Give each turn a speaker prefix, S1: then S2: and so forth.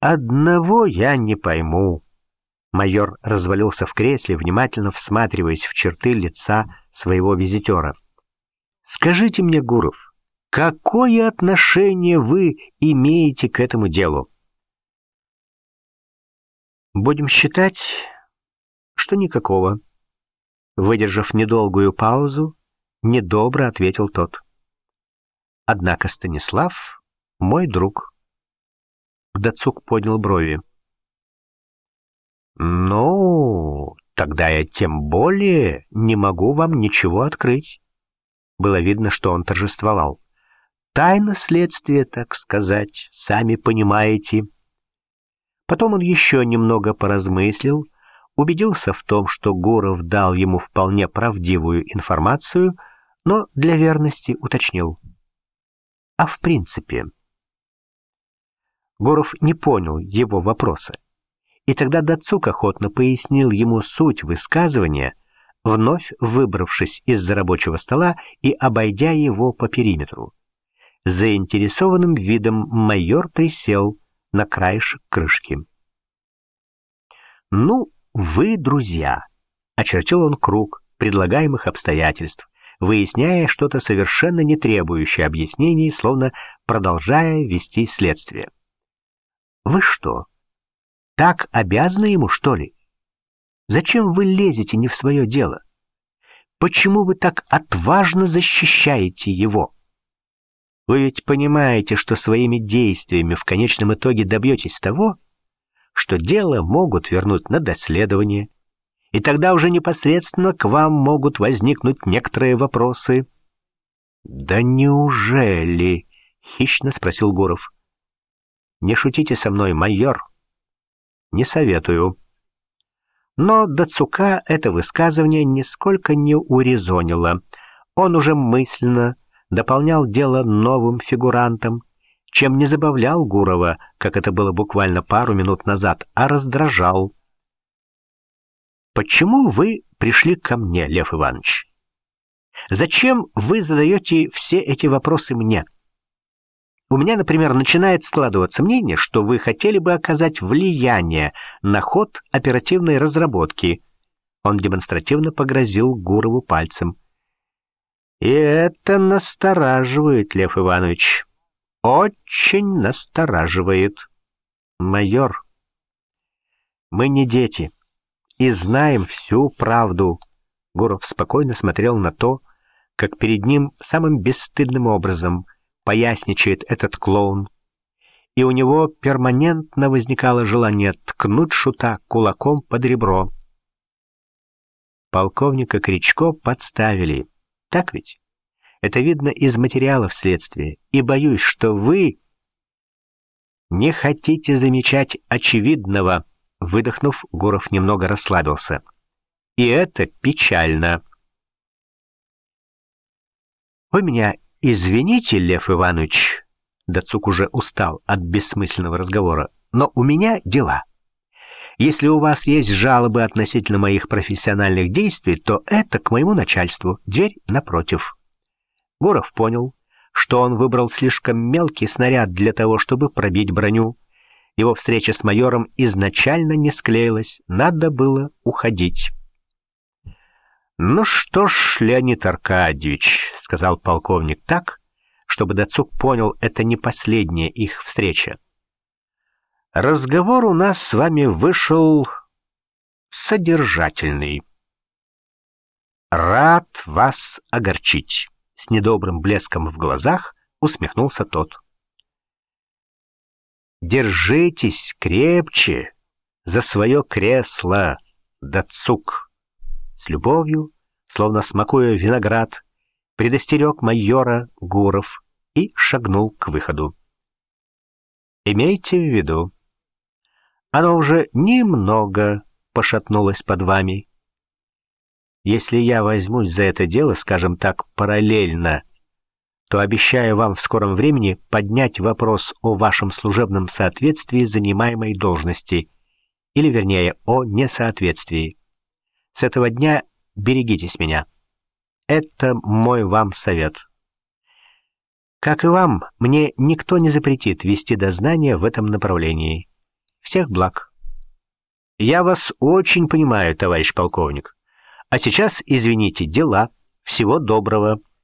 S1: одного я не пойму». Майор развалился в кресле, внимательно всматриваясь в черты лица своего визитера. «Скажите мне, Гуров, какое отношение вы имеете к этому делу?» «Будем считать, что никакого». Выдержав недолгую паузу, недобро ответил тот. «Однако Станислав мой друг». Дацук поднял брови. «Ну, тогда я тем более не могу вам ничего открыть». Было видно, что он торжествовал. «Тайна следствия, так сказать, сами понимаете». Потом он еще немного поразмыслил, убедился в том, что Гуров дал ему вполне правдивую информацию, но для верности уточнил. «А в принципе...» Гуров не понял его вопроса. И тогда Дацук охотно пояснил ему суть высказывания, вновь выбравшись из-за рабочего стола и обойдя его по периметру. С заинтересованным видом майор присел на краешек крышки. «Ну, вы друзья», — очертил он круг предлагаемых обстоятельств, выясняя что-то совершенно не требующее объяснений, словно продолжая вести следствие. «Вы что, так обязаны ему, что ли? Зачем вы лезете не в свое дело? Почему вы так отважно защищаете его? Вы ведь понимаете, что своими действиями в конечном итоге добьетесь того, что дело могут вернуть на доследование, и тогда уже непосредственно к вам могут возникнуть некоторые вопросы». «Да неужели?» — хищно спросил Гуров. «Не шутите со мной, майор. Не советую». Но Дацука это высказывание нисколько не урезонило. Он уже мысленно дополнял дело новым фигурантом, чем не забавлял Гурова, как это было буквально пару минут назад, а раздражал. «Почему вы пришли ко мне, Лев Иванович? Зачем вы задаете все эти вопросы мне? У меня, например, начинает складываться мнение, что вы хотели бы оказать влияние на ход оперативной разработки». Он демонстративно погрозил Гурову пальцем. «И это настораживает, Лев Иванович. Очень настораживает. Майор, мы не дети и знаем всю правду». Гуров спокойно смотрел на то, как перед ним самым бесстыдным образом поясничает этот клоун, и у него перманентно возникало желание ткнуть шута кулаком под ребро. Полковника Кричко подставили. Так ведь? Это видно из материалов следствия, и боюсь, что вы не хотите замечать очевидного. Выдохнув, Гуров немного расслабился. И это печально. «Вы меня извините, Лев Иванович», — Дацук уже устал от бессмысленного разговора, «но у меня дела. Если у вас есть жалобы относительно моих профессиональных действий, то это к моему начальству, дверь напротив». Гуров понял, что он выбрал слишком мелкий снаряд для того, чтобы пробить броню. Его встреча с майором изначально не склеилась, надо было уходить. «Ну что ж, Леонид Аркадьевич», — сказал полковник так, чтобы Дацук понял, это не последняя их встреча. «Разговор у нас с вами вышел содержательный. Рад вас огорчить», — с недобрым блеском в глазах усмехнулся тот. «Держитесь крепче за свое кресло, Дацук», — с любовью, словно смакуя виноград, предостерег майора Гуров и шагнул к выходу. «Имейте в виду, оно уже немного пошатнулось под вами. Если я возьмусь за это дело, скажем так, параллельно, то обещаю вам в скором времени поднять вопрос о вашем служебном соответствии занимаемой должности, или, вернее, о несоответствии. С этого дня берегитесь меня. Это мой вам совет. Как и вам, мне никто не запретит вести дознание в этом направлении. Всех благ. Я вас очень понимаю, товарищ полковник. А сейчас, извините, дела. Всего доброго.